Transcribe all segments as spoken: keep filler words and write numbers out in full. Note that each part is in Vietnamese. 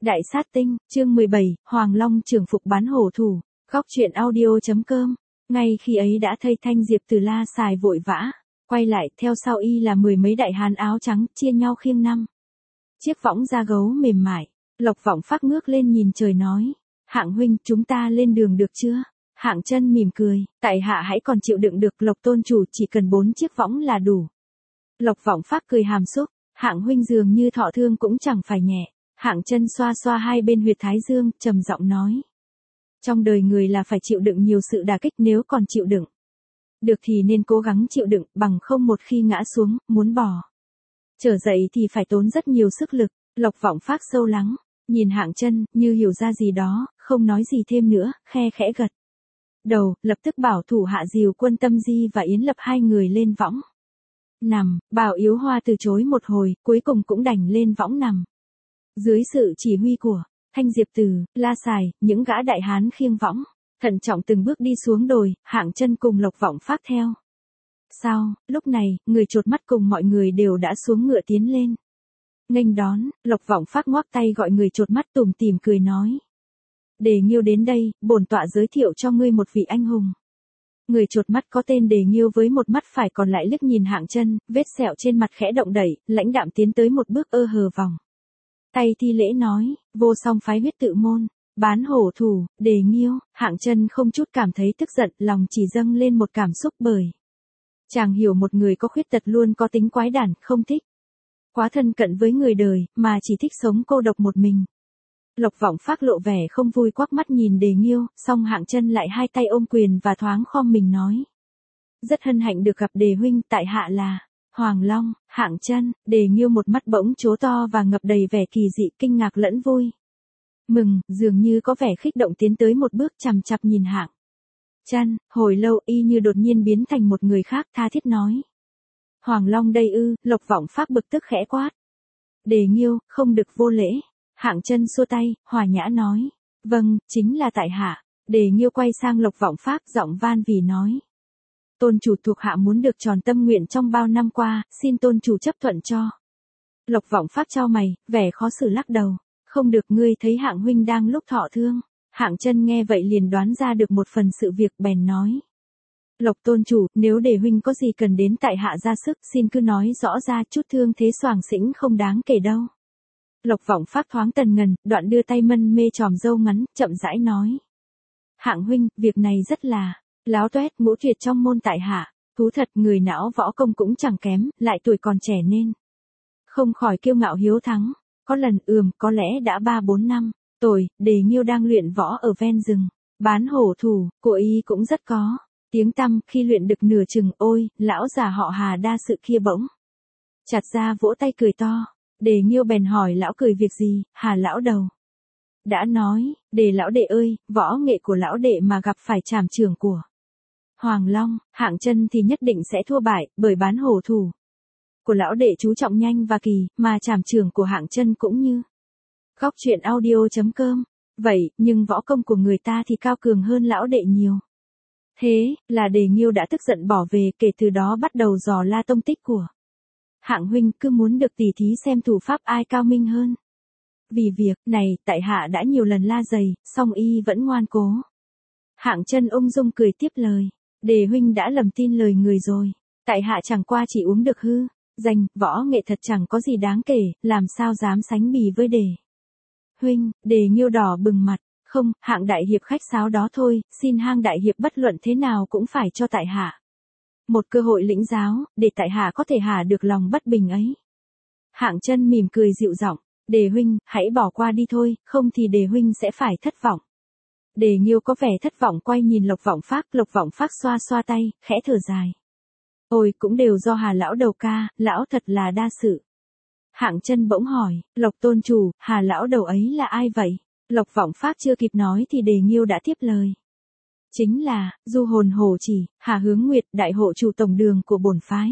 Đại sát tinh, chương mười bảy, Hoàng Long trưởng phục bán hổ thủ, góc truyện audio.com. Ngay khi ấy đã thấy Thanh Diệp từ la xài vội vã, quay lại theo sau y là mười mấy đại hán áo trắng chia nhau khiêng năm chiếc võng da gấu mềm mại. Lộc Vọng Phác ngước lên nhìn trời nói, Hạng huynh, chúng ta lên đường được chưa? Hạng Chân mỉm cười, tại hạ hãy còn chịu đựng được, Lộc tôn chủ chỉ cần bốn chiếc võng là đủ. Lộc Vọng Phác cười hàm xúc, Hạng huynh dường như thọ thương cũng chẳng phải nhẹ. Hạng Chân xoa xoa hai bên huyệt thái dương, trầm giọng nói, trong đời người là phải chịu đựng nhiều sự đả kích, nếu còn chịu đựng được thì nên cố gắng chịu đựng, bằng không một khi ngã xuống, muốn bỏ trở dậy thì phải tốn rất nhiều sức lực. Lộc Vọng Phác sâu lắng nhìn Hạng Chân, như hiểu ra gì đó, không nói gì thêm nữa, khe khẽ gật đầu, lập tức bảo thủ hạ dìu Quân Tâm Di và Yến Lập hai người lên võng nằm. Bảo Yếu Hoa từ chối một hồi, cuối cùng cũng đành lên võng nằm. Dưới sự chỉ huy của Thanh Diệp Từ, La Sài, những gã đại hán khiêng võng thận trọng từng bước đi xuống đồi. Hạng Chân cùng Lộc Vọng Phác theo sau. Lúc này, người chột mắt cùng mọi người đều đã xuống ngựa tiến lên nghênh đón. Lộc Vọng Phác ngoắc tay gọi người chột mắt, tủm tỉm cười nói, Đề Nghiêu đến đây, bổn tọa giới thiệu cho ngươi một vị anh hùng. Người chột mắt có tên Đề Nghiêu với một mắt phải còn lại liếc nhìn Hạng Chân, vết sẹo trên mặt khẽ động đẩy, lãnh đạm tiến tới một bước, ơ hờ vòng tay thi lễ nói, vô song phái huyết tự môn, bán hổ thủ, Đề Nghiêu. Hạng Chân không chút cảm thấy tức giận, lòng chỉ dâng lên một cảm xúc, bởi chàng hiểu một người có khuyết tật luôn có tính quái đản, không thích quá thân cận với người đời, mà chỉ thích sống cô độc một mình. Lộc Vọng Phác lộ vẻ không vui, quắc mắt nhìn Đề Nghiêu, song Hạng Chân lại hai tay ôm quyền và thoáng khom mình nói, rất hân hạnh được gặp Đề huynh, tại hạ là Hoàng Long. Hạng Chân. Đề Nghiêu một mắt bỗng trố to và ngập đầy vẻ kỳ dị, kinh ngạc lẫn vui mừng, dường như có vẻ khích động tiến tới một bước, chằm chằm nhìn Hạng Chân. Hồi lâu y như đột nhiên biến thành một người khác, tha thiết nói, Hoàng Long đây ư? Lộc Vọng Phác bực tức khẽ quát, Đề Nghiêu, không được vô lễ. Hạng Chân xua tay, hòa nhã nói, vâng, chính là tại hạ. Đề Nghiêu quay sang Lộc Vọng Phác, giọng van vỉ nói, tôn chủ thuộc hạ muốn được tròn tâm nguyện trong bao năm qua, xin tôn chủ chấp thuận cho. Lộc Vọng Phác chau mày, vẻ khó xử lắc đầu, không được, ngươi thấy Hạng huynh đang lúc thọ thương. Hạng Chân nghe vậy liền đoán ra được một phần sự việc, bèn nói, Lộc tôn chủ, nếu Đề huynh có gì cần đến tại hạ ra sức, xin cứ nói rõ ra, chút thương thế xoàng xĩnh không đáng kể đâu. Lộc Vọng Phác thoáng tần ngần, đoạn đưa tay mân mê chòm râu ngắn, chậm rãi nói, Hạng huynh, việc này rất là láo toét, ngũ tuyệt trong môn tại hạ, thú thật, người não võ công cũng chẳng kém, lại tuổi còn trẻ nên không khỏi kiêu ngạo hiếu thắng. Có lần ừm, có lẽ đã ba bốn năm tuổi, Đề Nghiêu đang luyện võ ở ven rừng bán hổ thủ, của y cũng rất có tiếng tăm. Khi luyện được nửa chừng, ôi, lão già họ Hà đa sự kia bỗng chặt ra vỗ tay cười to. Đề Nghiêu bèn hỏi lão cười việc gì. Hà lão đầu đã nói, Đề lão đệ ơi, võ nghệ của lão đệ mà gặp phải trảm chưởng của Hoàng Long, Hạng Chân thì nhất định sẽ thua bại, bởi bán hổ thủ của lão đệ chú trọng nhanh và kỳ, mà trảm chưởng của Hạng Chân cũng như góc truyện audio.com. Vậy, nhưng võ công của người ta thì cao cường hơn lão đệ nhiều. Thế là Đề Nghiêu đã tức giận bỏ về, kể từ đó bắt đầu dò la tông tích của Hạng huynh, cứ muốn được tỉ thí xem thủ pháp ai cao minh hơn. Vì việc này, tại hạ đã nhiều lần la dày, song y vẫn ngoan cố. Hạng Chân ung dung cười tiếp lời, Đề huynh đã lầm tin lời người rồi. Tại hạ chẳng qua chỉ uống được hư danh, võ nghệ thật chẳng có gì đáng kể, làm sao dám sánh bì với Đề huynh. Đề Nghiêu đỏ bừng mặt, không, Hạng đại hiệp khách sáo đó thôi, xin Hạng đại hiệp bất luận thế nào cũng phải cho tại hạ một cơ hội lĩnh giáo, để tại hạ có thể hạ được lòng bất bình ấy. Hạng Chân mỉm cười dịu giọng, Đề huynh, hãy bỏ qua đi thôi, không thì Đề huynh sẽ phải thất vọng. Đề Nghiêu có vẻ thất vọng quay nhìn Lộc Vọng Phác. Lộc Vọng Phác xoa xoa tay, khẽ thở dài, ôi, cũng đều do Hà lão đầu ca, lão thật là đa sự. Hạng Chân bỗng hỏi, Lộc tôn chủ, Hà lão đầu ấy là ai vậy? Lộc Vọng Phác chưa kịp nói thì Đề Nghiêu đã tiếp lời, chính là Du Hồn Hổ Chỉ, Hà Hướng Nguyệt, đại hộ chủ tổng đường của bổn phái.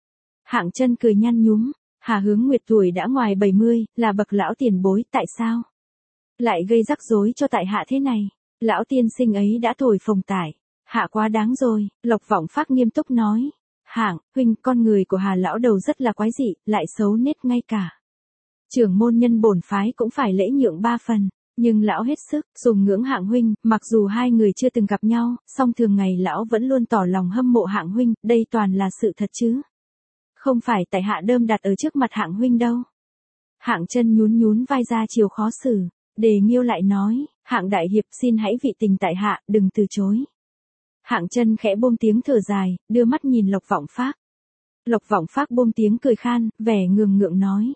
Hạng Chân cười nhăn nhúm, Hà Hướng Nguyệt tuổi đã ngoài bảy mươi, là bậc lão tiền bối, tại sao lại gây rắc rối cho tại hạ thế này? Lão tiên sinh ấy đã thổi phồng tải hạ quá đáng rồi. Lộc Vọng Phác nghiêm túc nói, Hạng huynh, con người của Hà lão đầu rất là quái dị, lại xấu nết ngay cả Trưởng môn nhân bổn phái cũng phải lễ nhượng ba phần. Nhưng lão hết sức, dùng ngưỡng Hạng huynh, mặc dù hai người chưa từng gặp nhau, song thường ngày lão vẫn luôn tỏ lòng hâm mộ Hạng huynh, đây toàn là sự thật chứ. Không phải tại hạ đơm đặt ở trước mặt Hạng huynh đâu. Hạng Chân nhún nhún vai ra chiều khó xử, Đề Nghiêu lại nói, Hạng đại hiệp xin hãy vị tình tại hạ, đừng từ chối. Hạng Chân khẽ buông tiếng thở dài, đưa mắt nhìn Lộc Vọng Phác. Lộc Vọng Phác buông tiếng cười khan, vẻ ngường ngượng nói.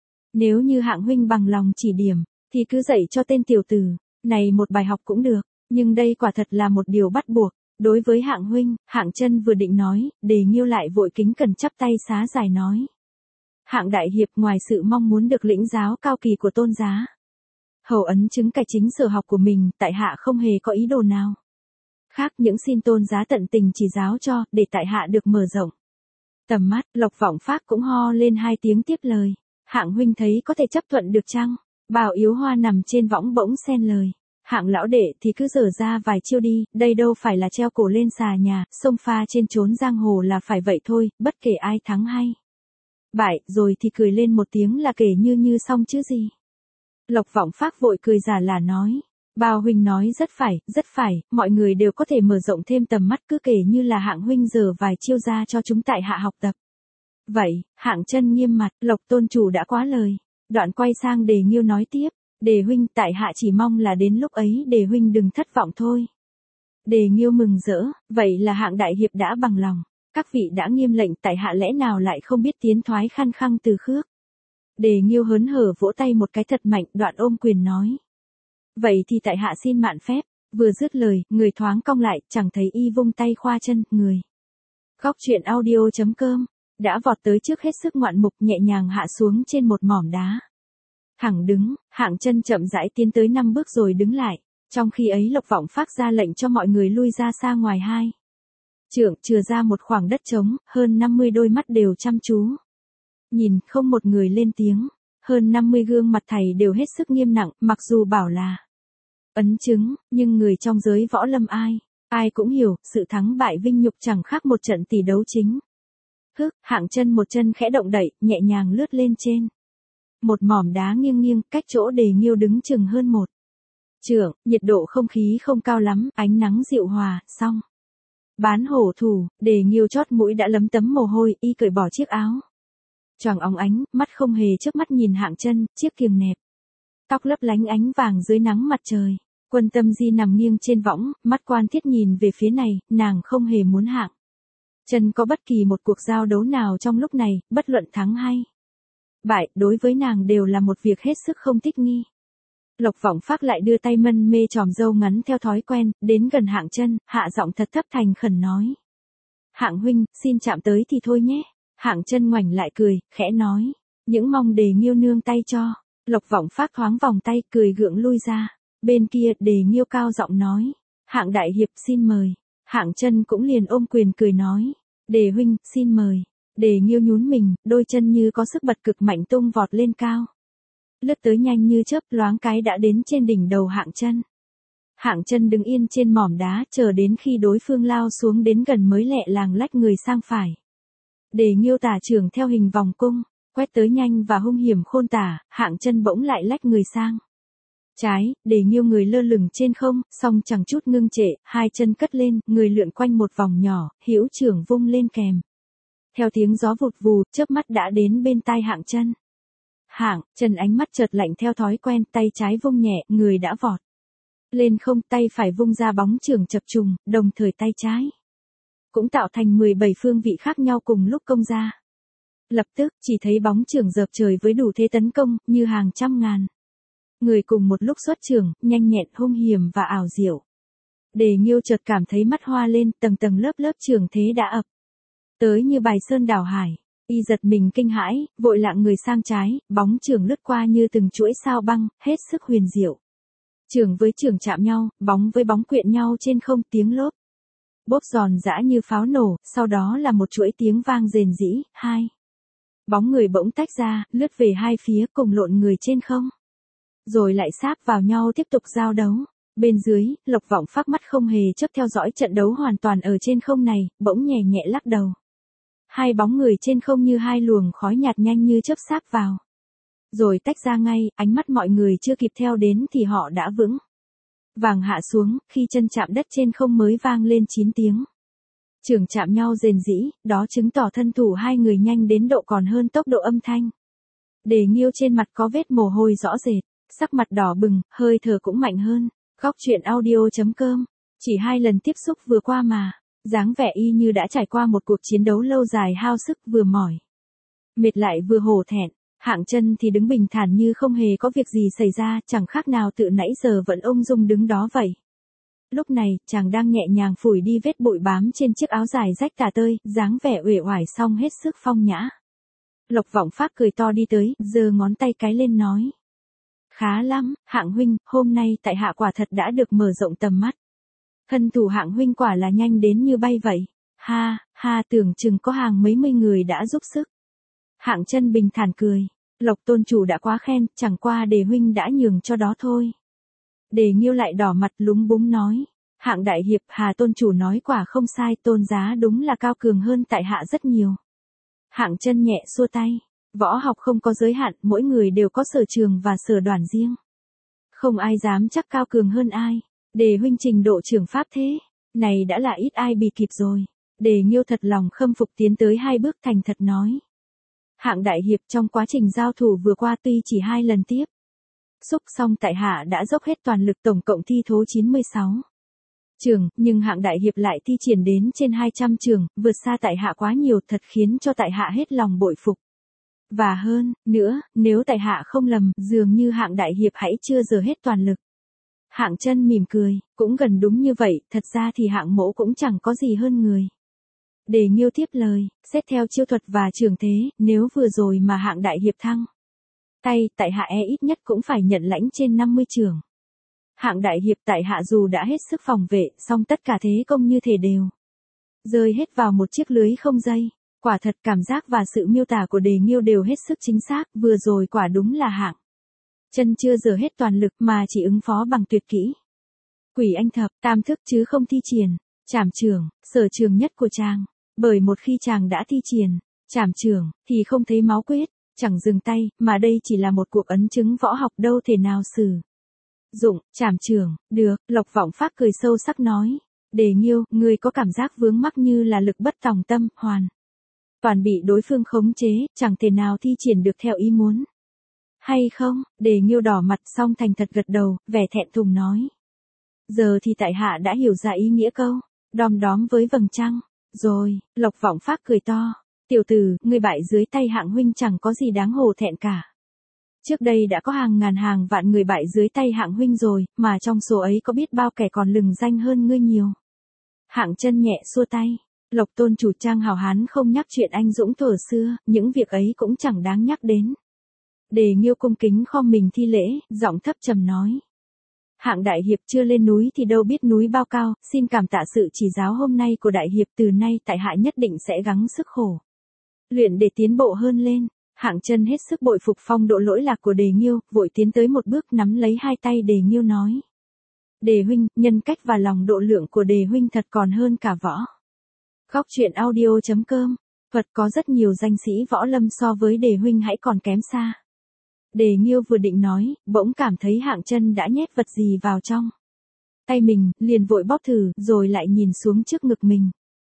Nếu như Hạng huynh bằng lòng chỉ điểm, thì cứ dạy cho tên tiểu tử này một bài học cũng được, nhưng đây quả thật là một điều bắt buộc. Đối với Hạng huynh, Hạng Chân vừa định nói, Đề Nghiêu lại vội kính cẩn chắp tay xá dài nói. Hạng đại hiệp, ngoài sự mong muốn được lĩnh giáo cao kỳ của tôn giá, hầu ấn chứng cải chính sở học của mình, tại hạ không hề có ý đồ nào khác, những xin tôn giá tận tình chỉ giáo cho, để tại hạ được mở rộng tầm mắt. Lộc Vọng Phác cũng ho lên hai tiếng tiếp lời. Hạng huynh thấy có thể chấp thuận được chăng? Bào Yếu Hoa nằm trên võng bỗng xen lời. Hạng lão đệ thì cứ dở ra vài chiêu đi, đây đâu phải là treo cổ lên xà nhà, sông pha trên trốn giang hồ là phải vậy thôi, bất kể ai thắng hay bại, rồi thì cười lên một tiếng là kể như như xong chứ gì. Lộc Vọng Phác vội cười giả là nói. Bào huynh nói rất phải, rất phải, mọi người đều có thể mở rộng thêm tầm mắt, cứ kể như là Hạng huynh dở vài chiêu ra cho chúng tại hạ học tập. Vậy, Hạng Chân nghiêm mặt, Lộc tôn chủ đã quá lời. Đoạn quay sang Đề Nghiêu nói tiếp, Đề huynh, tại hạ chỉ mong là đến lúc ấy Đề huynh đừng thất vọng thôi. Đề Nghiêu mừng rỡ, vậy là Hạng đại hiệp đã bằng lòng. Các vị đã nghiêm lệnh, tại hạ lẽ nào lại không biết tiến thoái khăng khăng từ khước. Đề Nghiêu hớn hở vỗ tay một cái thật mạnh, đoạn ôm quyền nói. Vậy thì tại hạ xin mạn phép. Vừa dứt lời, người thoáng cong lại, chẳng thấy y vung tay khoa chân, người. Góc truyện audio chấm com đã vọt tới trước hết sức ngoạn mục, nhẹ nhàng hạ xuống trên một mỏm đá. Thẳng đứng, Hạng Chân chậm rãi tiến tới năm bước rồi đứng lại. Trong khi ấy Lộc Vọng Phác ra lệnh cho mọi người lui ra xa ngoài hai trượng, chừa ra một khoảng đất trống, hơn năm mươi đôi mắt đều chăm chú nhìn, không một người lên tiếng. Hơn năm mươi gương mặt thầy đều hết sức nghiêm nặng, mặc dù bảo là ấn chứng, nhưng người trong giới võ lâm ai, ai cũng hiểu, sự thắng bại vinh nhục chẳng khác một trận tỷ đấu chính. Hức, Hạng Chân một chân khẽ động đậy, nhẹ nhàng lướt lên trên một mỏm đá nghiêng nghiêng, cách chỗ Đề Nghiêu đứng chừng hơn một trượng, nhiệt độ không khí không cao lắm, ánh nắng dịu hòa, xong. Bán hổ thủ, Đề Nghiêu chót mũi đã lấm tấm mồ hôi, y cởi bỏ chiếc áo choàng óng ánh, mắt không hề chớp mắt nhìn Hạng Chân, chiếc kiềng nẹp tóc lấp lánh ánh vàng dưới nắng mặt trời. Quân Tâm Di nằm nghiêng trên võng, mắt quan thiết nhìn về phía này, nàng không hề muốn Hạng Chân có bất kỳ một cuộc giao đấu nào trong lúc này, bất luận thắng hay bại, đối với nàng đều là một việc hết sức không thích nghi. Lộc Vọng Phác lại đưa tay mân mê chòm râu ngắn theo thói quen, đến gần Hạng Chân, hạ giọng thật thấp thành khẩn nói. Hạng huynh, xin chạm tới thì thôi nhé. Hạng Chân ngoảnh lại cười, khẽ nói. Những mong Đề Nghiêu nương tay cho. Lộc Vọng Phác thoáng vòng tay, cười gượng lui ra. Bên kia, Đề Nghiêu cao giọng nói. Hạng đại hiệp xin mời. Hạng Chân cũng liền ôm quyền cười nói. Đề huynh, xin mời. Đề Nghiêu nhún mình, đôi chân như có sức bật cực mạnh tung vọt lên cao. Lướt tới nhanh như chớp, loáng cái đã đến trên đỉnh đầu Hạng Chân. Hạng Chân đứng yên trên mỏm đá, chờ đến khi đối phương lao xuống đến gần mới lẹ làng lách người sang phải. Đề Nghiêu tả trường theo hình vòng cung, quét tới nhanh và hung hiểm khôn tả, Hạng Chân bỗng lại lách người sang trái, Đề Nghiêu người lơ lửng trên không, song chẳng chút ngưng trệ, hai chân cất lên, người lượn quanh một vòng nhỏ, hữu trưởng vung lên kèm. Theo tiếng gió vụt vù, chớp mắt đã đến bên tai Hạng Chân. Hạng Chân ánh mắt chợt lạnh theo thói quen, tay trái vung nhẹ, người đã vọt lên không, tay phải vung ra bóng chưởng chập trùng, đồng thời tay trái cũng tạo thành mười bảy phương vị khác nhau cùng lúc công ra. Lập tức, chỉ thấy bóng chưởng dợp trời với đủ thế tấn công, như hàng trăm ngàn người cùng một lúc xuất chưởng, nhanh nhẹn, hung hiểm và ảo diệu. Đề Nghiêu chợt cảm thấy mắt hoa lên, tầng tầng lớp lớp chưởng thế đã ập tới như bài sơn đảo hải. Y giật mình kinh hãi, vội lạng người sang trái, bóng chưởng lướt qua như từng chuỗi sao băng, hết sức huyền diệu. Chưởng với chưởng chạm nhau, bóng với bóng quyện nhau trên không, tiếng lốp bốp giòn giã như pháo nổ, sau đó là một chuỗi tiếng vang rền rĩ, hai bóng người bỗng tách ra, lướt về hai phía cùng lộn người trên không. Rồi lại sáp vào nhau tiếp tục giao đấu. Bên dưới, Lộc Vọng Phác mắt không hề chớp theo dõi trận đấu hoàn toàn ở trên không này, bỗng nhẹ nhẹ lắc đầu. Hai bóng người trên không như hai luồng khói nhạt nhanh như chớp sáp vào Rồi tách ra ngay, ánh mắt mọi người chưa kịp theo đến thì họ đã vững vàng hạ xuống, khi chân chạm đất trên không mới vang lên chín tiếng. Trường chạm nhau rền rĩ, đó chứng tỏ thân thủ hai người nhanh đến độ còn hơn tốc độ âm thanh. Đề Nghiêu trên mặt có vết mồ hôi rõ rệt, sắc mặt đỏ bừng, hơi thở cũng mạnh hơn. Góc truyện audio chấm com, chỉ hai lần tiếp xúc vừa qua mà, dáng vẻ y như đã trải qua một cuộc chiến đấu lâu dài hao sức vừa mỏi mệt lại vừa hổ thẹn. Hạng Chân thì đứng bình thản như không hề có việc gì xảy ra, chẳng khác nào tự nãy giờ vẫn ung dung đứng đó vậy. Lúc này, chàng đang nhẹ nhàng phủi đi vết bụi bám trên chiếc áo dài rách tả tơi, dáng vẻ uể oải song hết sức phong nhã. Lộc Vọng Phác cười to đi tới, giơ ngón tay cái lên nói. Khá lắm, Hạng huynh, hôm nay tại hạ quả thật đã được mở rộng tầm mắt. Thân thủ Hạng huynh quả là nhanh đến như bay vậy. Ha, ha, tưởng chừng có hàng mấy mươi người đã giúp sức. Hạng Chân bình thản cười. Lộc tôn chủ đã quá khen, chẳng qua Đề huynh đã nhường cho đó thôi. Đề Nghiêu lại đỏ mặt lúng búng nói. Hạng đại hiệp, Hà tôn chủ nói quả không sai, tôn giá đúng là cao cường hơn tại hạ rất nhiều. Hạng Chân nhẹ xua tay. Võ học không có giới hạn, mỗi người đều có sở trường và sở đoàn riêng. Không ai dám chắc cao cường hơn ai. Đề huynh trình độ trưởng pháp thế, này đã là ít ai bì kịp rồi. Đề Nghiêu thật lòng khâm phục tiến tới hai bước thành thật nói. Hạng đại hiệp, trong quá trình giao thủ vừa qua tuy chỉ hai lần tiếp xúc xong tại hạ đã dốc hết toàn lực, tổng cộng thi thố chín mươi sáu trường, nhưng Hạng đại hiệp lại thi triển đến trên hai trăm trường, vượt xa tại hạ quá nhiều, thật khiến cho tại hạ hết lòng bội phục. Và hơn nữa, nếu tại hạ không lầm, dường như Hạng đại hiệp hãy chưa giờ hết toàn lực. Hạng Chân mỉm cười, cũng gần đúng như vậy, thật ra thì Hạng mỗ cũng chẳng có gì hơn người. Đề Nghiêu tiếp lời, xét theo chiêu thuật và trường thế, nếu vừa rồi mà Hạng đại hiệp thăng tay, tại hạ e ít nhất cũng phải nhận lãnh trên năm mươi trường. Hạng đại hiệp, tại hạ dù đã hết sức phòng vệ, song tất cả thế công như thể đều rơi hết vào một chiếc lưới không dây. Quả thật cảm giác và sự miêu tả của Đề Nghiêu đều hết sức chính xác, vừa rồi quả đúng là Hạng Chân chưa giờ hết toàn lực mà chỉ ứng phó bằng tuyệt kỹ. Quỷ anh thập, tam thức chứ không thi triển, trảm trường, sở trường nhất của chàng. Bởi một khi chàng đã thi triển, trảm trường, thì không thấy máu quyết, chẳng dừng tay, mà đây chỉ là một cuộc ấn chứng võ học đâu thể nào sử dụng, trảm trường, được. Lộc Vọng Phác cười sâu sắc nói. Đề Nghiêu, ngươi có cảm giác vướng mắc như là lực bất tòng tâm, hoàn toàn bị đối phương khống chế, chẳng thể nào thi triển được theo ý muốn. Hay không? Đề Nghiêu đỏ mặt xong thành thật gật đầu, vẻ thẹn thùng nói. Giờ thì tại hạ đã hiểu ra ý nghĩa câu đom đóm với vầng trăng. Rồi, Lộc Vọng Phác cười to. Tiểu tử, ngươi bại dưới tay Hạng huynh chẳng có gì đáng hổ thẹn cả. Trước đây đã có hàng ngàn hàng vạn người bại dưới tay Hạng huynh rồi, mà trong số ấy có biết bao kẻ còn lừng danh hơn ngươi nhiều. Hạng Chân nhẹ xua tay. Lộc tôn chủ trang hào hán không nhắc chuyện anh dũng thuở xưa, những việc ấy cũng chẳng đáng nhắc đến. Đề Nghiêu cung kính khom mình thi lễ, giọng thấp trầm nói. Hạng đại hiệp chưa lên núi thì đâu biết núi bao cao, xin cảm tạ sự chỉ giáo hôm nay của đại hiệp, từ nay tại hạ nhất định sẽ gắng sức khổ luyện để tiến bộ hơn lên. Hạng Chân hết sức bội phục phong độ lỗi lạc của Đề Nghiêu, vội tiến tới một bước nắm lấy hai tay Đề Nghiêu nói. Đề huynh, nhân cách và lòng độ lượng của Đề huynh thật còn hơn cả võ. Góc truyện audio chấm com, Phật có rất nhiều danh sĩ võ lâm so với Đề huynh hãy còn kém xa. Đề Nghiêu vừa định nói, bỗng cảm thấy Hạng Chân đã nhét vật gì vào trong tay mình, liền vội bóp thử, rồi lại nhìn xuống trước ngực mình.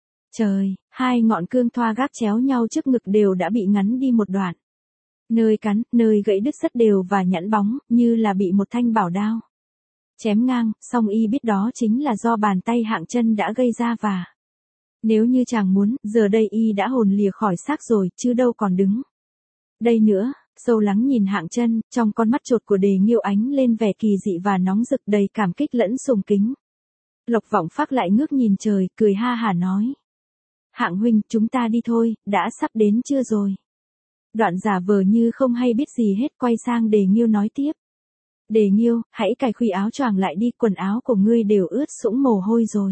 Trời, hai ngọn cương thoa gác chéo nhau trước ngực đều đã bị ngắn đi một đoạn. Nơi cắn, nơi gãy đứt rất đều và nhẵn bóng, như là bị một thanh bảo đao chém ngang, song y biết đó chính là do bàn tay Hạng Chân đã gây ra và nếu như chàng muốn, giờ đây y đã hồn lìa khỏi xác rồi, chứ đâu còn đứng đây nữa. Sâu lắng nhìn Hạng Chân, trong con mắt chột của Đề Nghiêu ánh lên vẻ kỳ dị và nóng rực, đầy cảm kích lẫn sùng kính. Lộc Vọng Phác lại ngước nhìn trời, cười ha hả nói. Hạng huynh, chúng ta đi thôi, đã sắp đến chưa rồi? Đoạn giả vờ như không hay biết gì hết, quay sang Đề Nghiêu nói tiếp. Đề Nghiêu, hãy cài khuy áo choàng lại đi, quần áo của ngươi đều ướt sũng mồ hôi rồi.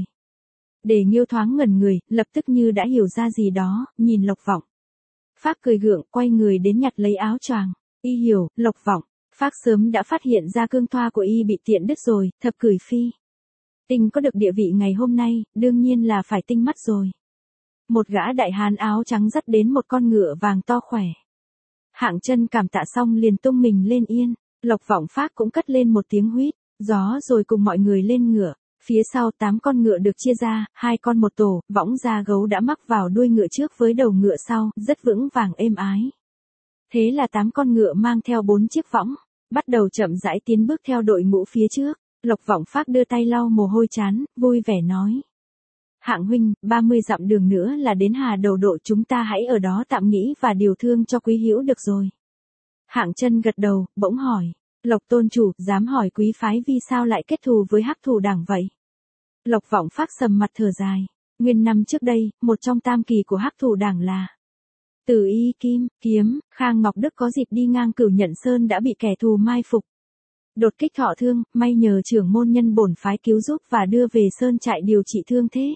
Đề Nghiêu thoáng ngẩn người, lập tức như đã hiểu ra gì đó, nhìn Lộc Vọng Phác cười gượng, quay người đến nhặt lấy áo choàng. Y hiểu, Lộc Vọng Phác sớm đã phát hiện ra cương thoa của y bị tiện đứt rồi, thập cửi phi tinh có được địa vị ngày hôm nay, đương nhiên là phải tinh mắt rồi. Một gã đại hán áo trắng dắt đến một con ngựa vàng to khỏe. Hạng Chân cảm tạ xong liền tung mình lên yên, Lộc Vọng Phác cũng cất lên một tiếng huýt, gió rồi cùng mọi người lên ngựa. Phía sau tám con ngựa được chia ra, hai con một tổ, võng da gấu đã mắc vào đuôi ngựa trước với đầu ngựa sau, rất vững vàng êm ái. Thế là tám con ngựa mang theo bốn chiếc võng, bắt đầu chậm rãi tiến bước theo đội ngũ phía trước. Lộc Vọng Phác đưa tay lau mồ hôi trán, vui vẻ nói. Hạng huynh, ba mươi dặm đường nữa là đến Hà Đầu Độ, chúng ta hãy ở đó tạm nghỉ và điều thương cho Quý Hữu được rồi. Hạng Chân gật đầu, bỗng hỏi. Lộc tôn chủ, dám hỏi quý phái vì sao lại kết thù với Hắc Thù Đảng vậy? Lộc Vọng Phác sầm mặt thở dài. Nguyên năm trước đây, một trong tam kỳ của Hắc Thù Đảng là Từ Y Kim, Kiếm, Khang Ngọc Đức có dịp đi ngang Cửu Nhận Sơn đã bị kẻ thù mai phục. Đột kích thọ thương, may nhờ trưởng môn nhân bổn phái cứu giúp và đưa về sơn trại điều trị thương thế.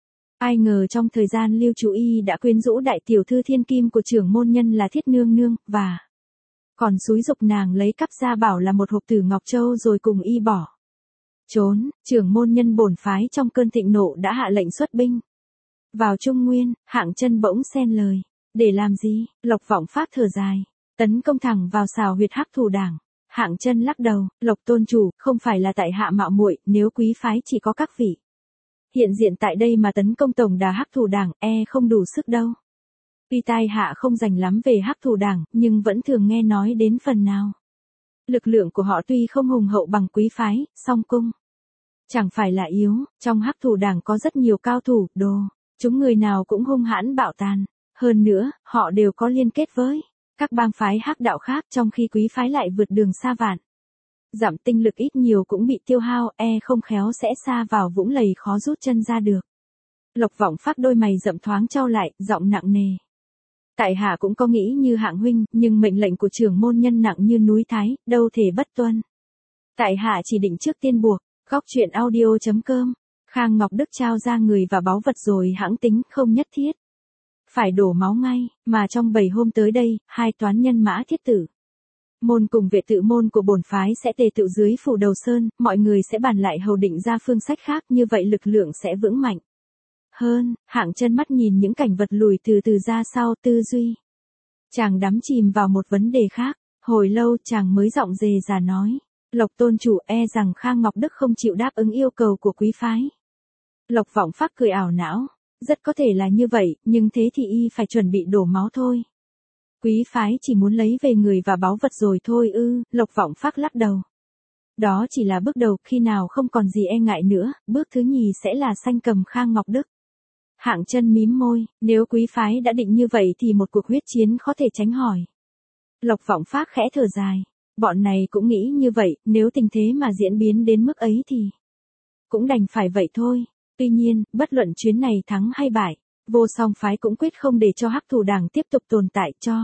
Ai ngờ trong thời gian lưu trú y đã quyến rũ đại tiểu thư thiên kim của trưởng môn nhân là Thiết Nương Nương, và còn xúi giục nàng lấy cắp ra bảo là một hộp tử Ngọc Châu rồi cùng y bỏ trốn. Trưởng môn nhân bổn phái trong cơn thịnh nộ đã hạ lệnh xuất binh vào Trung Nguyên. Hạng Chân bỗng xen lời. Để làm gì? Lộc Vọng Phác thở dài. Tấn công thẳng vào xào huyệt Hắc Thù Đảng. Hạng Chân lắc đầu. Lộc tôn chủ, không phải là tại hạ mạo muội, nếu quý phái chỉ có các vị hiện diện tại đây mà tấn công tổng đà Hắc Thù Đảng, e không đủ sức đâu. Tuy tai hạ không rành lắm về Hắc Thù Đảng, nhưng vẫn thường nghe nói đến phần nào. Lực lượng của họ tuy không hùng hậu bằng quý phái, song cung chẳng phải là yếu. Trong Hắc Thù Đảng có rất nhiều cao thủ, đồ, chúng người nào cũng hung hãn bạo tàn. Hơn nữa, họ đều có liên kết với các bang phái hắc đạo khác, trong khi quý phái lại vượt đường xa vạn dặm, tinh lực ít nhiều cũng bị tiêu hao, e không khéo sẽ sa vào vũng lầy khó rút chân ra được. Lộc Vọng Phác đôi mày rậm thoáng chau lại, giọng nặng nề. Tại hạ cũng có nghĩ như Hạng huynh, nhưng mệnh lệnh của trưởng môn nhân nặng như núi Thái, đâu thể bất tuân. Tại hạ chỉ định trước tiên buộc. Góc truyện audio chấm com. Khang Ngọc Đức trao ra người và báu vật rồi hãng tính, không nhất thiết phải đổ máu ngay, mà trong bảy hôm tới đây, hai toán nhân Mã Thiết Tử môn cùng vệ tự môn của bổn phái sẽ tề tựu dưới phủ Đầu Sơn, mọi người sẽ bàn lại hầu định ra phương sách khác, như vậy lực lượng sẽ vững mạnh hơn. Hạng Chân mắt nhìn những cảnh vật lùi từ từ ra sau, tư duy chàng đắm chìm vào một vấn đề khác. Hồi lâu chàng mới giọng dề già nói. Lộc tôn chủ, e rằng Khang Ngọc Đức không chịu đáp ứng yêu cầu của quý phái. Lộc Vọng Phác cười ảo não. Rất có thể là như vậy, nhưng thế thì y phải chuẩn bị đổ máu thôi. Quý phái chỉ muốn lấy về người và báu vật rồi thôi ư? Lộc Vọng Phác lắc đầu. Đó chỉ là bước đầu, khi nào không còn gì e ngại nữa, bước thứ nhì sẽ là sanh cầm Khang Ngọc Đức. Hạng Chân mím môi, nếu quý phái đã định như vậy thì một cuộc huyết chiến có thể tránh khỏi. Lộc Vọng Phác khẽ thở dài. Bọn này cũng nghĩ như vậy, nếu tình thế mà diễn biến đến mức ấy thì cũng đành phải vậy thôi. Tuy nhiên, bất luận chuyến này thắng hay bại, Vô Song phái cũng quyết không để cho Hắc Thù Đảng tiếp tục tồn tại, cho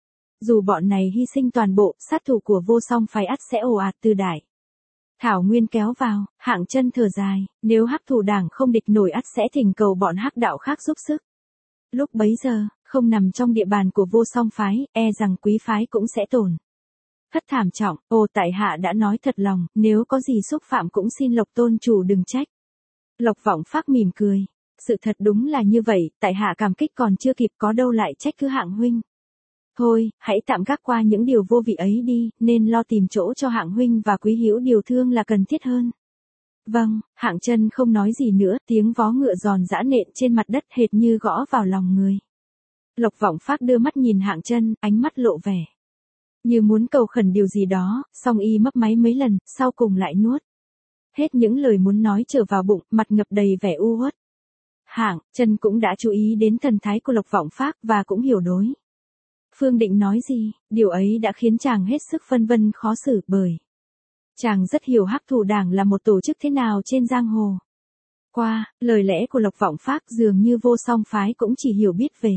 dù bọn này hy sinh toàn bộ, sát thủ của Vô Song phái ắt sẽ ồ ạt từ đại thảo nguyên kéo vào. Hạng Chân thở dài, nếu Hắc Thù Đảng không địch nổi ắt sẽ thỉnh cầu bọn hắc đạo khác giúp sức. Lúc bấy giờ, không nằm trong địa bàn của Vô Song phái, e rằng quý phái cũng sẽ tổn thất thảm trọng. Ồ, tại hạ đã nói thật lòng, nếu có gì xúc phạm cũng xin Lộc tôn chủ đừng trách. Lộc Vọng Phác mỉm cười. Sự thật đúng là như vậy, tại hạ cảm kích còn chưa kịp, có đâu lại trách cứ Hạng huynh. Thôi, hãy tạm gác qua những điều vô vị ấy đi, nên lo tìm chỗ cho Hạng huynh và quý hữu điều thương là cần thiết hơn. Vâng. Hạng Chân không nói gì nữa, tiếng vó ngựa giòn giã nện trên mặt đất hệt như gõ vào lòng người. Lộc Vọng Phác đưa mắt nhìn Hạng Chân, ánh mắt lộ vẻ như muốn cầu khẩn điều gì đó, song y mấp máy mấy lần, sau cùng lại nuốt hết những lời muốn nói trở vào bụng, mặt ngập đầy vẻ u uất. Hạng Chân cũng đã chú ý đến thần thái của Lộc Vọng Phác và cũng hiểu đối phương định nói gì, điều ấy đã khiến chàng hết sức phân vân khó xử, bởi chàng rất hiểu Hắc Thù Đảng là một tổ chức thế nào trên giang hồ. Qua lời lẽ của Lộc Vọng Phác, dường như Vô Song phái cũng chỉ hiểu biết về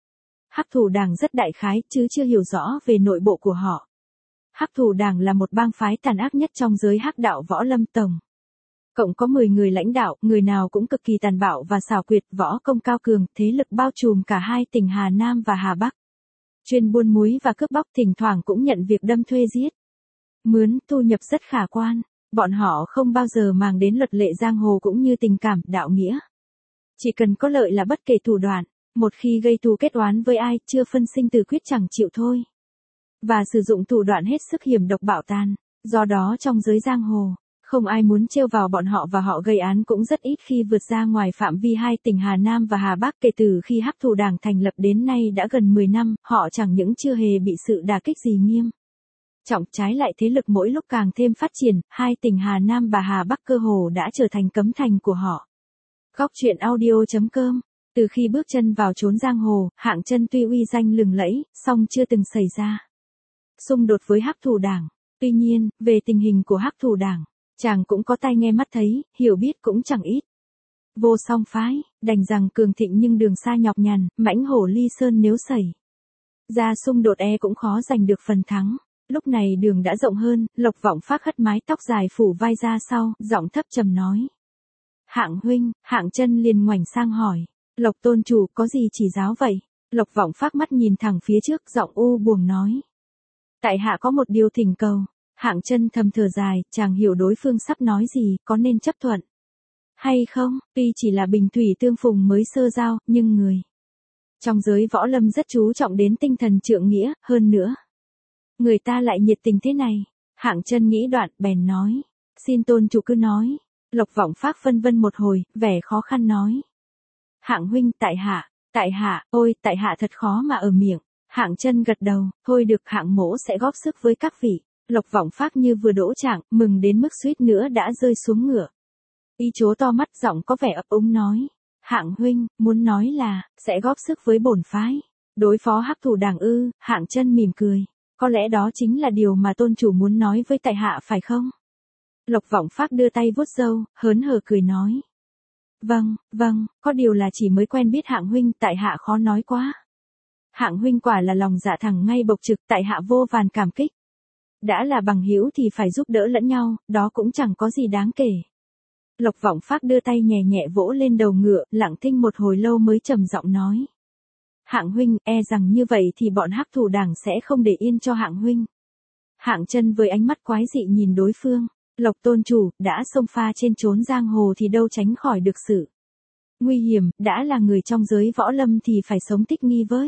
Hắc Thù Đảng rất đại khái, chứ chưa hiểu rõ về nội bộ của họ. Hắc Thù Đảng là một bang phái tàn ác nhất trong giới hắc đạo võ lâm tổng. Cộng có mười người lãnh đạo, người nào cũng cực kỳ tàn bạo và xảo quyệt, võ công cao cường, thế lực bao trùm cả hai tỉnh Hà Nam và Hà Bắc. Chuyên buôn muối và cướp bóc, thỉnh thoảng cũng nhận việc đâm thuê giết mướn, thu nhập rất khả quan. Bọn họ không bao giờ màng đến luật lệ giang hồ cũng như tình cảm, đạo nghĩa. Chỉ cần có lợi là bất kể thủ đoạn. Một khi gây thù kết oán với ai, chưa phân sinh tử quyết chẳng chịu thôi. và sử dụng thủ đoạn hết sức hiểm độc bạo tàn. Do đó trong giới giang hồ, không ai muốn trêu vào bọn họ và họ gây án cũng rất ít khi vượt ra ngoài phạm vi hai tỉnh Hà Nam và Hà Bắc. Kể từ khi Hắc Thủ Đảng thành lập đến nay đã gần mười năm, họ chẳng những chưa hề bị sự đả kích gì nghiêm trọng, trái lại thế lực mỗi lúc càng thêm phát triển, hai tỉnh Hà Nam và Hà Bắc cơ hồ đã trở thành cấm thành của họ. Góc truyện audio chấm com. Từ khi bước chân vào chốn giang hồ, Hạng Chân tuy uy danh lừng lẫy, song chưa từng xảy ra xung đột với Hắc Thủ Đảng. Tuy nhiên, về tình hình của Hắc Thủ Đảng, chàng cũng có tai nghe mắt thấy, hiểu biết cũng chẳng ít. Vô song phái, đành rằng cường thịnh nhưng đường xa nhọc nhằn, mãnh hổ ly sơn nếu xảy ra xung đột e cũng khó giành được phần thắng. Lúc này đường đã rộng hơn, Lộc Vọng Phác hất mái tóc dài phủ vai ra sau, giọng thấp trầm nói. Hạng huynh, Hạng Chân liền ngoảnh sang hỏi. Lộc tôn chủ có gì chỉ giáo vậy? Lộc Vọng Phác mắt nhìn thẳng phía trước, giọng u buồn nói. Tại hạ có một điều thỉnh cầu. Hạng Chân thầm thở dài, chàng hiểu đối phương sắp nói gì, có nên chấp thuận hay không? Tuy chỉ là bình thủy tương phùng mới sơ giao, nhưng người trong giới võ lâm rất chú trọng đến tinh thần trượng nghĩa, hơn nữa người ta lại nhiệt tình thế này. Hạng Chân nghĩ đoạn, bèn nói. Xin tôn chủ cứ nói. Lộc Vọng Phác phân vân một hồi, vẻ khó khăn nói. Hạng huynh, tại hạ, tại hạ, ôi, tại hạ thật khó mà ở miệng. Hạng Chân gật đầu, thôi được, Hạng mỗ sẽ góp sức với các vị. Lộc Vọng Phác như vừa đỗ trạng, mừng đến mức suýt nữa đã rơi xuống ngựa. Y chố to mắt, giọng có vẻ ấp úng nói. Hạng huynh, muốn nói là, sẽ góp sức với bổn phái. Đối phó Hắc Thủ Đảng ư? Hạng Chân mỉm cười. Có lẽ đó chính là điều mà tôn chủ muốn nói với tại hạ phải không? Lộc Vọng Phác đưa tay vuốt râu, hớn hở cười nói. Vâng, vâng, có điều là chỉ mới quen biết Hạng huynh, tại hạ khó nói quá. Hạng huynh quả là lòng dạ thẳng ngay bộc trực, tại hạ vô vàn cảm kích. Đã là bằng hữu thì phải giúp đỡ lẫn nhau, đó cũng chẳng có gì đáng kể. Lộc Vọng Phác đưa tay nhẹ nhẹ vỗ lên đầu ngựa, lặng thinh một hồi lâu mới trầm giọng nói. Hạng huynh, e rằng như vậy thì bọn Hắc Thủ Đảng sẽ không để yên cho Hạng huynh. Hạng Chân với ánh mắt quái dị nhìn đối phương. Lộc tôn chủ, đã xông pha trên chốn giang hồ thì đâu tránh khỏi được sự nguy hiểm, đã là người trong giới võ lâm thì phải sống thích nghi với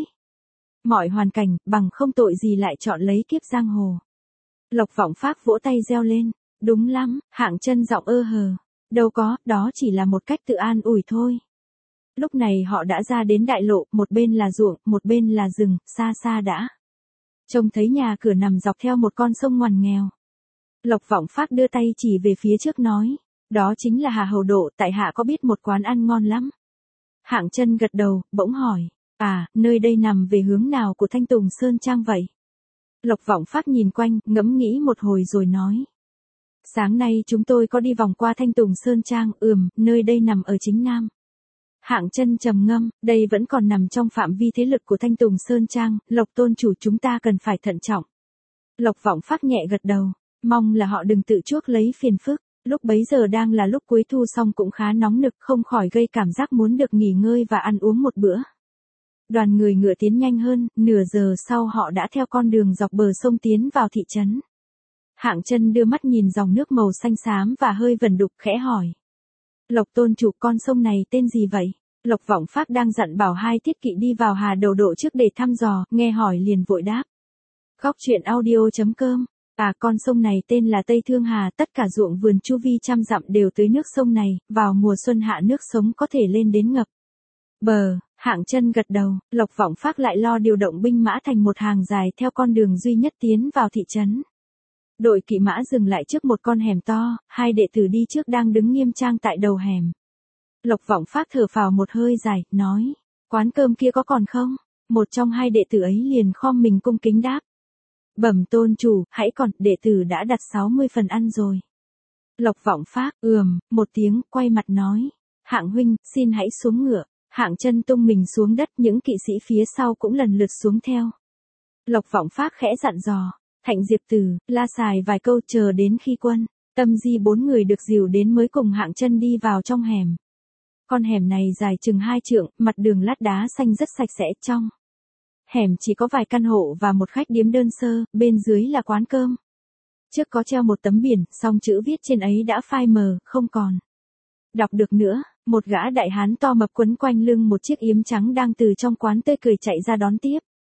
mọi hoàn cảnh, bằng không tội gì lại chọn lấy kiếp giang hồ. Lộc Vọng Phác vỗ tay reo lên. Đúng lắm. Hạng Chân giọng ơ hờ. Đâu có, đó chỉ là một cách tự an ủi thôi. Lúc này họ đã ra đến đại lộ, một bên là ruộng, một bên là rừng, xa xa đã trông thấy nhà cửa nằm dọc theo một con sông ngoằn nghèo. Lộc Vọng Phác đưa tay chỉ về phía trước nói. Đó chính là Hà Hầu Độ, tại hạ có biết một quán ăn ngon lắm. Hạng Chân gật đầu, bỗng hỏi. À, nơi đây nằm về hướng nào của Thanh Tùng Sơn Trang vậy? Lộc Vọng Phác nhìn quanh, ngẫm nghĩ một hồi rồi nói. Sáng nay chúng tôi có đi vòng qua Thanh Tùng Sơn Trang, ừm, nơi đây nằm ở chính nam. Hạng Chân trầm ngâm, đây vẫn còn nằm trong phạm vi thế lực của Thanh Tùng Sơn Trang, Lộc tôn chủ chúng ta cần phải thận trọng. Lộc Vọng Phác nhẹ gật đầu, mong là họ đừng tự chuốc lấy phiền phức. Lúc bấy giờ đang là lúc cuối thu xong cũng khá nóng nực, không khỏi gây cảm giác muốn được nghỉ ngơi và ăn uống một bữa. Đoàn người ngựa tiến nhanh hơn, nửa giờ sau họ đã theo con đường dọc bờ sông tiến vào thị trấn. Hạng Chân đưa mắt nhìn dòng nước màu xanh xám và hơi vẩn đục, khẽ hỏi. Lộc tôn chủ, con sông này tên gì vậy? Lộc Vọng Phác đang dặn bảo hai thiết kỵ đi vào Hà Đầu Độ trước để thăm dò, nghe hỏi liền vội đáp. Góc truyện audio chấm com. À, con sông này tên là Tây Thương Hà, tất cả ruộng vườn chu vi trăm dặm đều tưới nước sông này, vào mùa xuân hạ nước sống có thể lên đến ngập bờ. Hạng Chân gật đầu, Lộc Vọng Phác lại lo điều động binh mã thành một hàng dài theo con đường duy nhất tiến vào thị trấn. Đội kỵ mã dừng lại trước một con hẻm to, hai đệ tử đi trước đang đứng nghiêm trang tại đầu hẻm. Lộc Vọng Phác thở phào một hơi dài, nói, quán cơm kia có còn không? Một trong hai đệ tử ấy liền khom mình cung kính đáp. Bẩm tôn chủ, hãy còn, đệ tử đã đặt sáu mươi phần ăn rồi. Lộc Vọng Phác, ừm, một tiếng, quay mặt nói. Hạng huynh, xin hãy xuống ngựa. Hạng Chân tung mình xuống đất, những kỵ sĩ phía sau cũng lần lượt xuống theo. Lộc Vọng Phác khẽ dặn dò. Thạnh Diệp Tử, la xài vài câu chờ đến khi quân, Tâm Di bốn người được dìu đến mới cùng Hạng Chân đi vào trong hẻm. Con hẻm này dài chừng hai trượng, mặt đường lát đá xanh rất sạch sẽ, trong hẻm chỉ có vài căn hộ và một khách điếm đơn sơ, bên dưới là quán cơm. Trước có treo một tấm biển, song chữ viết trên ấy đã phai mờ, không còn đọc được nữa. Một gã đại hán to mập quấn quanh lưng một chiếc yếm trắng đang từ trong quán tươi cười chạy ra đón tiếp.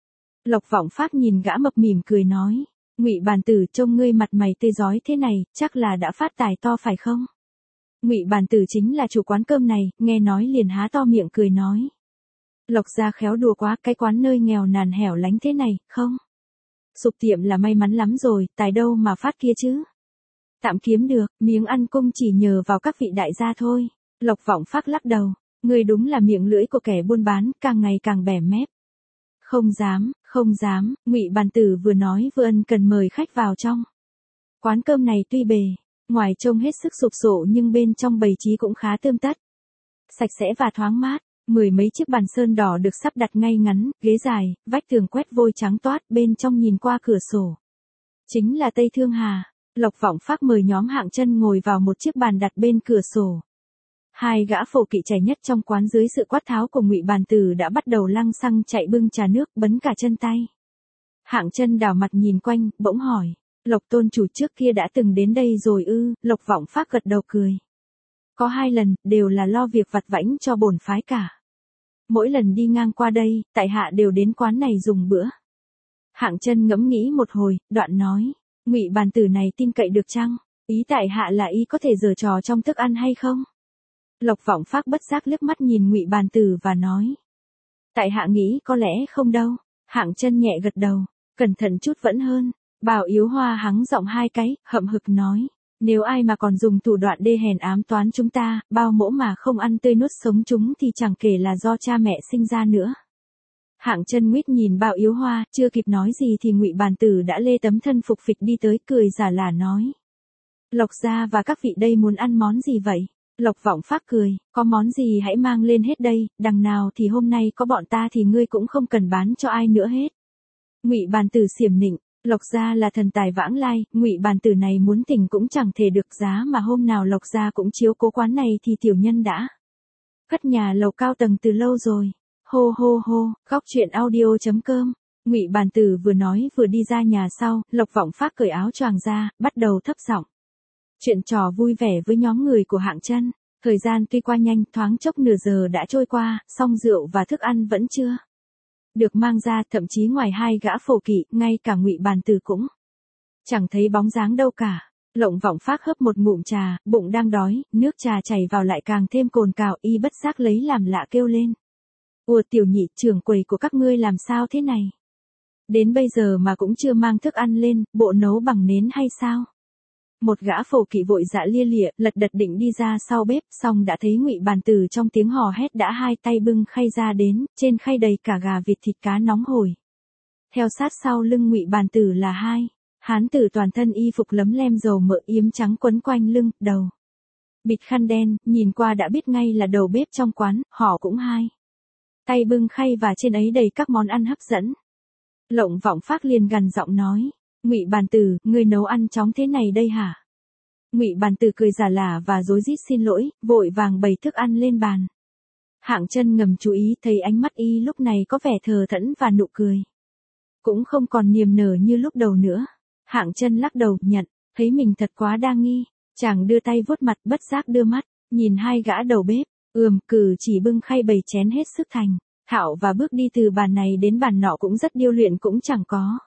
Lộc Vọng Phác nhìn gã mập mỉm cười nói, Ngụy Bàn Tử trông ngươi mặt mày tươi rói thế này, chắc là đã phát tài to phải không? Ngụy Bàn Tử chính là chủ quán cơm này, nghe nói liền há to miệng cười nói. Lộc gia khéo đùa quá, cái quán nơi nghèo nàn hẻo lánh thế này, không? Sụp tiệm là may mắn lắm rồi, tài đâu mà phát kia chứ? Tạm kiếm được, miếng ăn cung chỉ nhờ vào các vị đại gia thôi. Lộc Vọng Phác lắc đầu, ngươi đúng là miệng lưỡi của kẻ buôn bán, càng ngày càng bẻ mép. Không dám, không dám, Ngụy Bàn Tử vừa nói vừa ân cần mời khách vào trong. Quán cơm này tuy bề ngoài trông hết sức sụp sổ nhưng bên trong bày trí cũng khá tươm tất. Sạch sẽ và thoáng mát, mười mấy chiếc bàn sơn đỏ được sắp đặt ngay ngắn, ghế dài, vách tường quét vôi trắng toát, bên trong nhìn qua cửa sổ. Chính là Tây Thương Hà. Lộc Vọng Phác mời nhóm Hạng Chân ngồi vào một chiếc bàn đặt bên cửa sổ. Hai gã phổ kỵ trẻ nhất trong quán dưới sự quát tháo của Ngụy Bàn Tử đã bắt đầu lăng xăng chạy bưng trà nước, bấn cả chân tay. Hạng Chân đảo mặt nhìn quanh, bỗng hỏi, Lộc tôn chủ trước kia đã từng đến đây rồi ư? Lộc Vọng Phác gật đầu cười. Có hai lần, đều là lo việc vặt vãnh cho bổn phái cả. Mỗi lần đi ngang qua đây, tại hạ đều đến quán này dùng bữa. Hạng Chân ngẫm nghĩ một hồi, đoạn nói, Ngụy Bàn Tử này tin cậy được chăng? Ý tại hạ là ý có thể giở trò trong thức ăn hay không? Lộc Vọng Phác bất giác liếc mắt nhìn Ngụy Bàn Tử và nói, tại hạ nghĩ có lẽ không đâu. Hạng Chân nhẹ gật đầu, cẩn thận chút vẫn hơn. Bảo Yếu Hoa hắng giọng hai cái, hậm hực nói, nếu ai mà còn dùng thủ đoạn đê hèn ám toán chúng ta, bao mỗ mà không ăn tươi nuốt sống chúng thì chẳng kể là do cha mẹ sinh ra nữa. Hạng Chân nguyết nhìn Bảo Yếu Hoa, chưa kịp nói gì thì Ngụy Bàn Tử đã lê tấm thân phục phịch đi tới, cười giả lả nói, Lộc gia và các vị đây muốn ăn món gì vậy? Lộc Vọng Phác cười, có món gì hãy mang lên hết đây, đằng nào thì hôm nay có bọn ta thì ngươi cũng không cần bán cho ai nữa hết. Ngụy Bàn Tử xiểm nịnh, Lộc gia là thần tài vãng lai, Ngụy Bàn Tử này muốn tỉnh cũng chẳng thể được, giá mà hôm nào Lộc gia cũng chiếu cố quán này thì tiểu nhân đã cất nhà lầu cao tầng từ lâu rồi. Hô hô hô, góc truyện audio chấm com. Ngụy Bàn Tử vừa nói vừa đi ra nhà sau, Lộc Vọng Phác cởi áo choàng ra, bắt đầu thấp giọng chuyện trò vui vẻ với nhóm người của Hạng Chân. Thời gian tuy qua nhanh, thoáng chốc nửa giờ đã trôi qua, song rượu và thức ăn vẫn chưa được mang ra, thậm chí ngoài hai gã phổ kỵ, ngay cả Ngụy Bàn Tử cũng chẳng thấy bóng dáng đâu cả. Lộc Vọng Phác hớp một ngụm trà, bụng đang đói, nước trà chảy vào lại càng thêm cồn cào, y bất giác lấy làm lạ kêu lên. Ủa tiểu nhị, trưởng quầy của các ngươi làm sao thế này? Đến bây giờ mà cũng chưa mang thức ăn lên, bộ nấu bằng nến hay sao? Một gã phổ kỵ vội dạ lia lịa, lật đật định đi ra sau bếp, xong đã thấy Ngụy Bàn Tử trong tiếng hò hét đã hai tay bưng khay ra đến, trên khay đầy cả gà vịt thịt cá nóng hổi. Theo sát sau lưng Ngụy Bàn Tử là hai hán tử toàn thân y phục lấm lem dầu mỡ yếm trắng quấn quanh lưng, đầu bịt khăn đen, nhìn qua đã biết ngay là đầu bếp trong quán, họ cũng hai tay bưng khay và trên ấy đầy các món ăn hấp dẫn. Lộc Vọng Phác liền gằn giọng nói, Ngụy Bàn Tử, ngươi nấu ăn chóng thế này đây hả? Ngụy Bàn Tử cười giả lả và rối rít xin lỗi, vội vàng bày thức ăn lên bàn. Hạng Chân ngầm chú ý thấy ánh mắt y lúc này có vẻ thờ thẫn và nụ cười cũng không còn niềm nở như lúc đầu nữa. Hạng Chân lắc đầu, nhận, thấy mình thật quá đa nghi, chàng đưa tay vuốt mặt, bất giác đưa mắt nhìn hai gã đầu bếp, ừm, cử chỉ bưng khay bày chén hết sức thành thạo và bước đi từ bàn này đến bàn nọ cũng rất điêu luyện, cũng chẳng có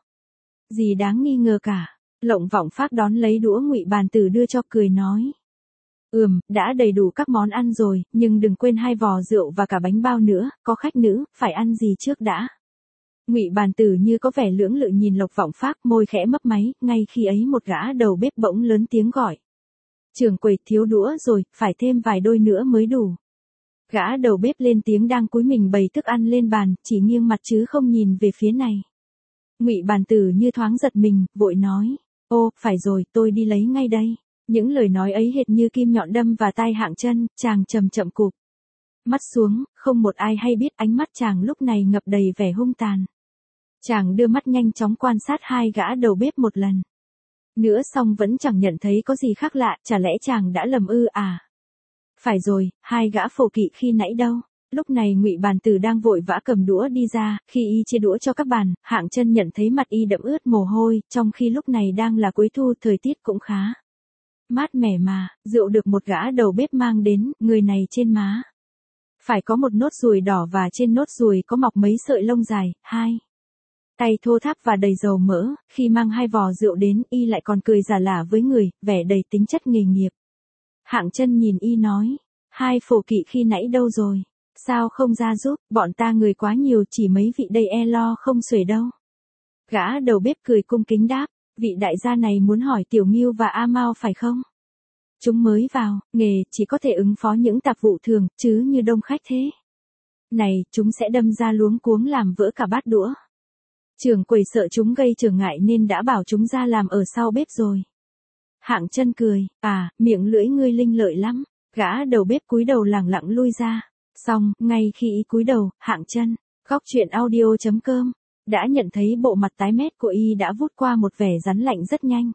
gì đáng nghi ngờ cả. Lộc Vọng Phác đón lấy đũa Ngụy Bàn Tử đưa cho, cười nói, ừm, đã đầy đủ các món ăn rồi, nhưng đừng quên hai vò rượu và cả bánh bao nữa, có khách nữ, phải ăn gì trước đã? Ngụy Bàn Tử như có vẻ lưỡng lự nhìn Lộc Vọng Phác, môi khẽ mấp máy, ngay khi ấy một gã đầu bếp bỗng lớn tiếng gọi, trưởng quầy, thiếu đũa rồi, phải thêm vài đôi nữa mới đủ. Gã đầu bếp lên tiếng đang cúi mình bày thức ăn lên bàn, chỉ nghiêng mặt chứ không nhìn về phía này. Ngụy Bàn Tử như thoáng giật mình, vội nói, ô, phải rồi, tôi đi lấy ngay đây. Những lời nói ấy hệt như kim nhọn đâm vào tai Hạng Chân, chàng chậm chậm cụp mắt xuống, không một ai hay biết ánh mắt chàng lúc này ngập đầy vẻ hung tàn. Chàng đưa mắt nhanh chóng quan sát hai gã đầu bếp một lần nữa xong vẫn chẳng nhận thấy có gì khác lạ, chả lẽ chàng đã lầm ư à? Phải rồi, hai gã phổ kỵ khi nãy đâu? Lúc này Ngụy Bàn Tử đang vội vã cầm đũa đi ra, khi y chia đũa cho các bàn, Hạng Chân nhận thấy mặt y đẫm ướt mồ hôi, trong khi lúc này đang là cuối thu, thời tiết cũng khá mát mẻ mà, rượu được một gã đầu bếp mang đến, người này trên má phải có một nốt ruồi đỏ và trên nốt ruồi có mọc mấy sợi lông dài, hai tay thô tháp và đầy dầu mỡ, khi mang hai vò rượu đến, y lại còn cười giả lả với người, vẻ đầy tính chất nghề nghiệp. Hạng Chân nhìn y nói, hai phổ kỵ khi nãy đâu rồi? Sao không ra giúp, bọn ta người quá nhiều, chỉ mấy vị đây e lo không xuể đâu. Gã đầu bếp cười cung kính đáp, vị đại gia này muốn hỏi Tiểu Ngưu và A Mao phải không? Chúng mới vào, nghề chỉ có thể ứng phó những tạp vụ thường, chứ như đông khách thế này, chúng sẽ đâm ra luống cuống làm vỡ cả bát đũa. Trưởng quầy sợ chúng gây trở ngại nên đã bảo chúng ra làm ở sau bếp rồi. Hạng Chân cười, à, miệng lưỡi ngươi linh lợi lắm. Gã đầu bếp cúi đầu lẳng lặng lui ra. Xong, ngay khi y cúi đầu, Hạng Chân, góc truyện audio chấm com, đã nhận thấy bộ mặt tái mét của y đã vút qua một vẻ rắn lạnh rất nhanh.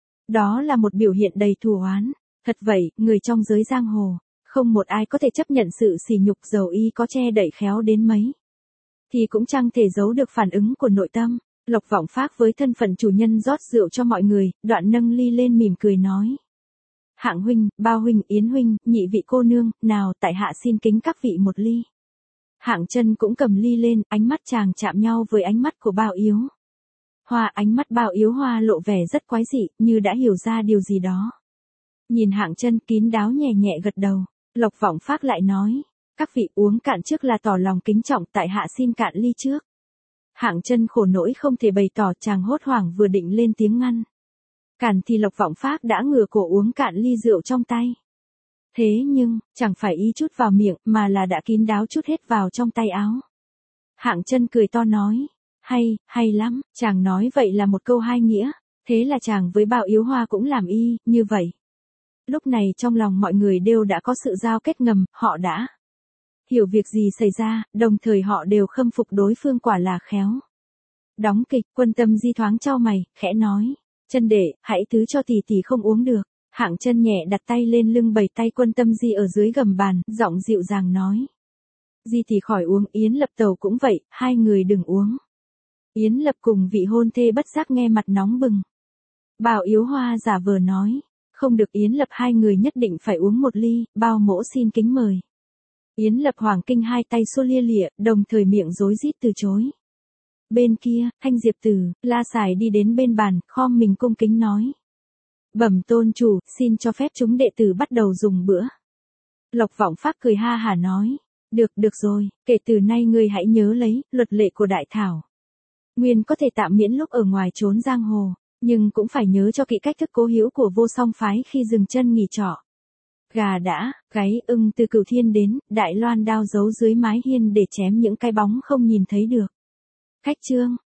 Đó là một biểu hiện đầy thù oán. Thật vậy, người trong giới giang hồ, không một ai có thể chấp nhận sự sỉ nhục, dầu y có che đậy khéo đến mấy thì cũng chẳng thể giấu được phản ứng của nội tâm. Lộc Vọng Phác với thân phận chủ nhân rót rượu cho mọi người, đoạn nâng ly lên mỉm cười nói. Hạng huynh, Bao huynh, Yến huynh, nhị vị cô nương, nào tại hạ xin kính các vị một ly. Hạng Chân cũng cầm ly lên, ánh mắt chàng chạm nhau với ánh mắt của Bao Yếu Hoa, ánh mắt Bao Yếu Hoa lộ vẻ rất quái dị, như đã hiểu ra điều gì đó. Nhìn Hạng Chân kín đáo nhẹ nhẹ gật đầu, Lộc Vọng Phác lại nói, các vị uống cạn trước là tỏ lòng kính trọng, tại hạ xin cạn ly trước. Hạng Chân khổ nỗi không thể bày tỏ, chàng hốt hoảng vừa định lên tiếng ngăn cản thì Lộc Vọng Phác đã ngửa cổ uống cạn ly rượu trong tay. Thế nhưng, chẳng phải y chút vào miệng, mà là đã kín đáo chút hết vào trong tay áo. Hạng Chân cười to nói, hay, hay lắm, chàng nói vậy là một câu hai nghĩa, thế là chàng với Bao Yếu Hoa cũng làm y, như vậy. Lúc này trong lòng mọi người đều đã có sự giao kết ngầm, họ đã hiểu việc gì xảy ra, đồng thời họ đều khâm phục đối phương quả là khéo. Đóng kịch, Quân Tâm Di thoáng chau mày, khẽ nói, Chân đệ, hãy thứ cho tỷ tỷ không uống được. Hạng Chân nhẹ đặt tay lên lưng bày tay Quân Tâm Di ở dưới gầm bàn, giọng dịu dàng nói. Di tỷ khỏi uống, Yến Lập Tẩu cũng vậy, hai người đừng uống. Yến Lập cùng vị hôn thê bất giác nghe mặt nóng bừng. Bao Yếu Hoa giả vờ nói, không được Yến Lập, hai người nhất định phải uống một ly, Bao mỗ xin kính mời. Yến Lập hoàng kinh, hai tay xô lia lịa, đồng thời miệng rối rít từ chối. Bên kia, Thanh Diệp Tử, La Sài đi đến bên bàn, khom mình cung kính nói. Bẩm tôn chủ, xin cho phép chúng đệ tử bắt đầu dùng bữa. Lộc Vọng Phác cười ha hả nói. Được, được rồi, kể từ nay ngươi hãy nhớ lấy, luật lệ của Đại Thảo. Nguyên có thể tạm miễn lúc ở ngoài trốn giang hồ, nhưng cũng phải nhớ cho kỹ cách thức cố hữu của Vô Song phái khi dừng chân nghỉ trọ. Gà đã, gáy, ưng từ Cửu Thiên đến, Đại Loan đao giấu dưới mái hiên để chém những cái bóng không nhìn thấy được. Khách chương.